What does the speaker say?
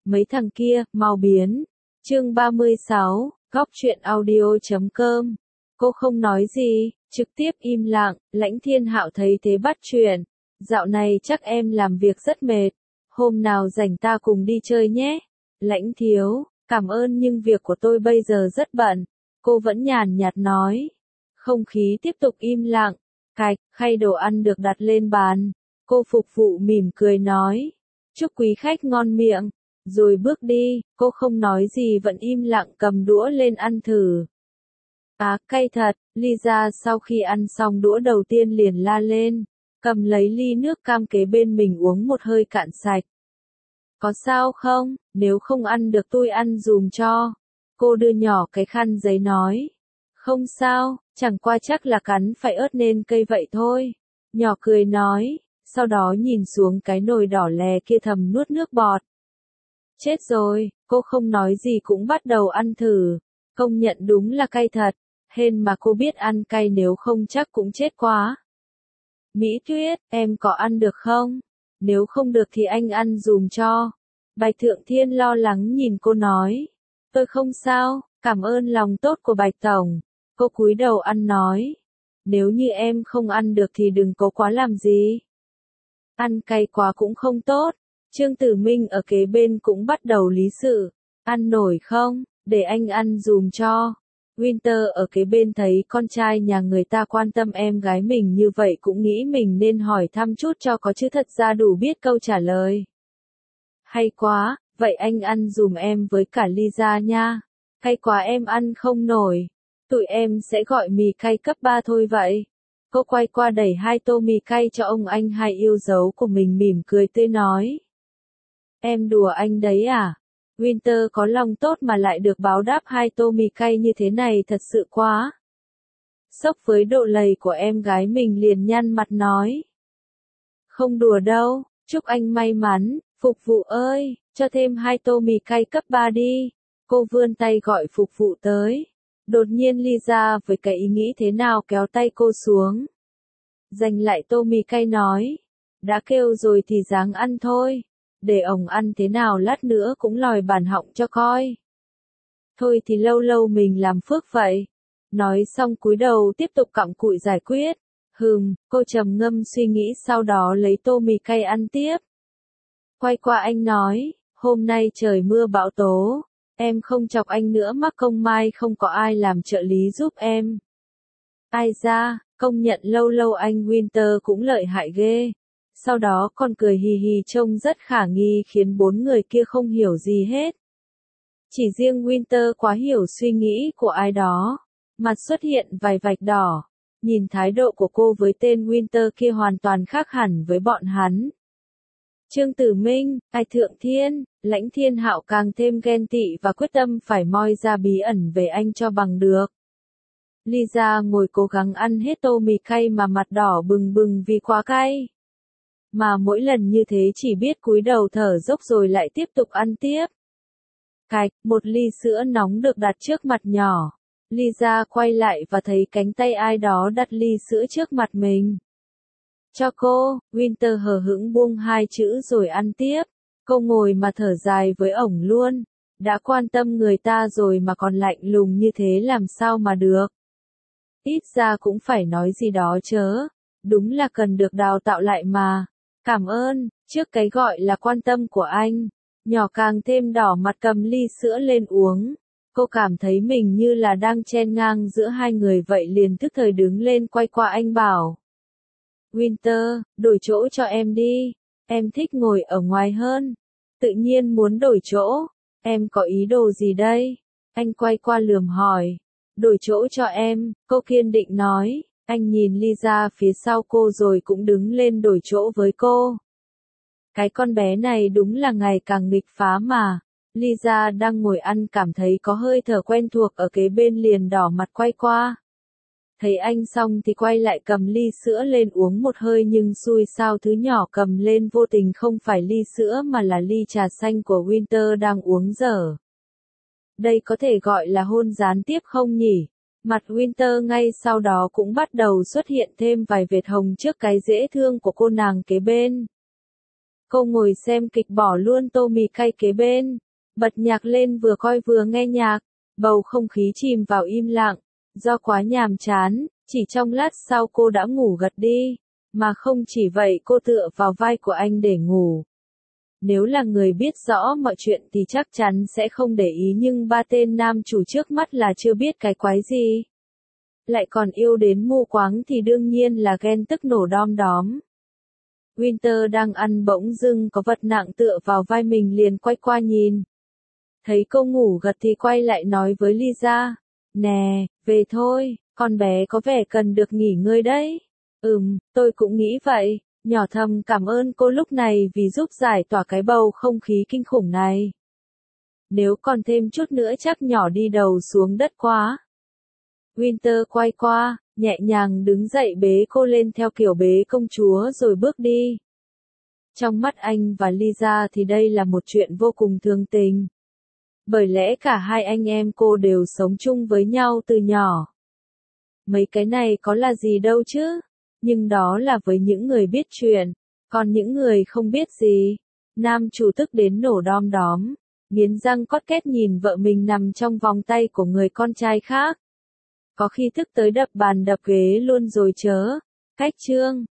Mấy thằng kia, mau biến. Chương 36, góc truyện audio.com. Cô không nói gì, trực tiếp im lặng. Lãnh Thiên Hạo thấy thế bắt chuyện. Dạo này chắc em làm việc rất mệt. Hôm nào rảnh ta cùng đi chơi nhé. Lãnh thiếu, cảm ơn nhưng việc của tôi bây giờ rất bận. Cô vẫn nhàn nhạt nói. Không khí tiếp tục im lặng. Cạch, khay đồ ăn được đặt lên bàn. Cô phục vụ mỉm cười nói. Chúc quý khách ngon miệng. Rồi bước đi, cô không nói gì vẫn im lặng cầm đũa lên ăn thử. À, cay thật, Lisa sau khi ăn xong đũa đầu tiên liền la lên. Cầm lấy ly nước cam kế bên mình uống một hơi cạn sạch. Có sao không, nếu không ăn được tôi ăn dùm cho. Cô đưa nhỏ cái khăn giấy nói. Không sao, chẳng qua chắc là cắn phải ớt nên cây vậy thôi. Nhỏ cười nói, sau đó nhìn xuống cái nồi đỏ lè kia thầm nuốt nước bọt. Chết rồi, cô không nói gì cũng bắt đầu ăn thử. Công nhận đúng là cay thật. Hên mà cô biết ăn cay nếu không chắc cũng chết quá. Mỹ Tuyết, em có ăn được không? Nếu không được thì anh ăn dùm cho. Bạch Thượng Thiên lo lắng nhìn cô nói. Tôi không sao, cảm ơn lòng tốt của Bạch Tổng. Cô cúi đầu ăn nói. Nếu như em không ăn được thì đừng cố quá làm gì. Ăn cay quá cũng không tốt. Trương Tử Minh ở kế bên cũng bắt đầu lý sự. Ăn nổi không, để anh ăn dùm cho. Winter ở kế bên thấy con trai nhà người ta quan tâm em gái mình như vậy cũng nghĩ mình nên hỏi thăm chút cho có chứ thật ra đủ biết câu trả lời. Hay quá, vậy anh ăn dùm em với cả Lisa nha. Cay quá em ăn không nổi. Tụi em sẽ gọi mì cay cấp 3 thôi vậy. Cô quay qua đẩy 2 tô mì cay cho ông anh hai yêu dấu của mình mỉm cười tươi nói. Em đùa anh đấy à? Winter có lòng tốt mà lại được báo đáp 2 tô mì cay như thế này thật sự quá. Sốc với độ lầy của em gái mình liền nhăn mặt nói. Không đùa đâu, chúc anh may mắn, phục vụ ơi, cho thêm 2 tô mì cay cấp 3 đi. Cô vươn tay gọi phục vụ tới. Đột nhiên Lisa với cái ý nghĩ thế nào kéo tay cô xuống. Giành lại tô mì cay nói. Đã kêu rồi thì ráng ăn thôi. Để ổng ăn thế nào lát nữa cũng lòi bản họng cho coi. Thôi thì lâu lâu mình làm phước vậy. Nói xong cúi đầu tiếp tục cặm cụi giải quyết. Cô trầm ngâm suy nghĩ sau đó lấy tô mì cay ăn tiếp. Quay qua anh nói, hôm nay trời mưa bão tố. Em không chọc anh nữa mắc công mai không có ai làm trợ lý giúp em. Ai ra, công nhận lâu lâu anh Winter cũng lợi hại ghê. Sau đó còn cười hì hì trông rất khả nghi khiến 4 người kia không hiểu gì hết. Chỉ riêng Winter quá hiểu suy nghĩ của ai đó. Mặt xuất hiện vài vạch đỏ. Nhìn thái độ của cô với tên Winter kia hoàn toàn khác hẳn với bọn hắn. Trương Tử Minh, Ai Thượng Thiên, Lãnh Thiên Hạo càng thêm ghen tị và quyết tâm phải moi ra bí ẩn về anh cho bằng được. Lisa ngồi cố gắng ăn hết tô mì cay mà mặt đỏ bừng bừng vì quá cay. Mà mỗi lần như thế chỉ biết cúi đầu thở dốc rồi lại tiếp tục ăn tiếp. Cạch, một ly sữa nóng được đặt trước mặt nhỏ. Lisa quay lại và thấy cánh tay ai đó đặt ly sữa trước mặt mình. Cho cô, Winter hờ hững buông 2 chữ rồi ăn tiếp. Cô ngồi mà thở dài với ổng luôn. Đã quan tâm người ta rồi mà còn lạnh lùng như thế làm sao mà được. Ít ra cũng phải nói gì đó chớ. Đúng là cần được đào tạo lại mà. Cảm ơn, trước cái gọi là quan tâm của anh. Nhỏ càng thêm đỏ mặt cầm ly sữa lên uống. Cô cảm thấy mình như là đang chen ngang giữa hai người vậy liền tức thời đứng lên quay qua anh bảo. Winter, đổi chỗ cho em đi. Em thích ngồi ở ngoài hơn. Tự nhiên muốn đổi chỗ. Em có ý đồ gì đây? Anh quay qua lườm hỏi. Đổi chỗ cho em, cô kiên định nói. Anh nhìn Lisa phía sau cô rồi cũng đứng lên đổi chỗ với cô. Cái con bé này đúng là ngày càng nghịch phá mà. Lisa đang ngồi ăn cảm thấy có hơi thở quen thuộc ở kế bên liền đỏ mặt quay qua. Thấy anh xong thì quay lại cầm ly sữa lên uống một hơi nhưng xui sao thứ nhỏ cầm lên vô tình không phải ly sữa mà là ly trà xanh của Winter đang uống dở. Đây có thể gọi là hôn gián tiếp không nhỉ? Mặt Winter ngay sau đó cũng bắt đầu xuất hiện thêm vài vệt hồng trước cái dễ thương của cô nàng kế bên. Cô ngồi xem kịch bỏ luôn tô mì cay kế bên. Bật nhạc lên vừa coi vừa nghe nhạc. Bầu không khí chìm vào im lặng. Do quá nhàm chán, chỉ trong lát sau cô đã ngủ gật đi. Mà không chỉ vậy cô tựa vào vai của anh để ngủ. Nếu là người biết rõ mọi chuyện thì chắc chắn sẽ không để ý nhưng ba tên nam chủ trước mắt là chưa biết cái quái gì. Lại còn yêu đến mù quáng thì đương nhiên là ghen tức nổ đom đóm. Winter đang ăn bỗng dưng có vật nặng tựa vào vai mình liền quay qua nhìn. Thấy cô ngủ gật thì quay lại nói với Lisa. Nè, về thôi, con bé có vẻ cần được nghỉ ngơi đấy. Tôi cũng nghĩ vậy. Nhỏ thầm cảm ơn cô lúc này vì giúp giải tỏa cái bầu không khí kinh khủng này. Nếu còn thêm chút nữa chắc nhỏ đi đầu xuống đất quá. Winter quay qua, nhẹ nhàng đứng dậy bế cô lên theo kiểu bế công chúa rồi bước đi. Trong mắt anh và Lisa thì đây là một chuyện vô cùng thường tình. Bởi lẽ cả hai anh em cô đều sống chung với nhau từ nhỏ. Mấy cái này có là gì đâu chứ. Nhưng đó là với những người biết chuyện, còn những người không biết gì. Nam chủ tức đến nổ đom đóm, nghiến răng cót két nhìn vợ mình nằm trong vòng tay của người con trai khác. Có khi tức tới đập bàn đập ghế luôn rồi chớ. Cách chương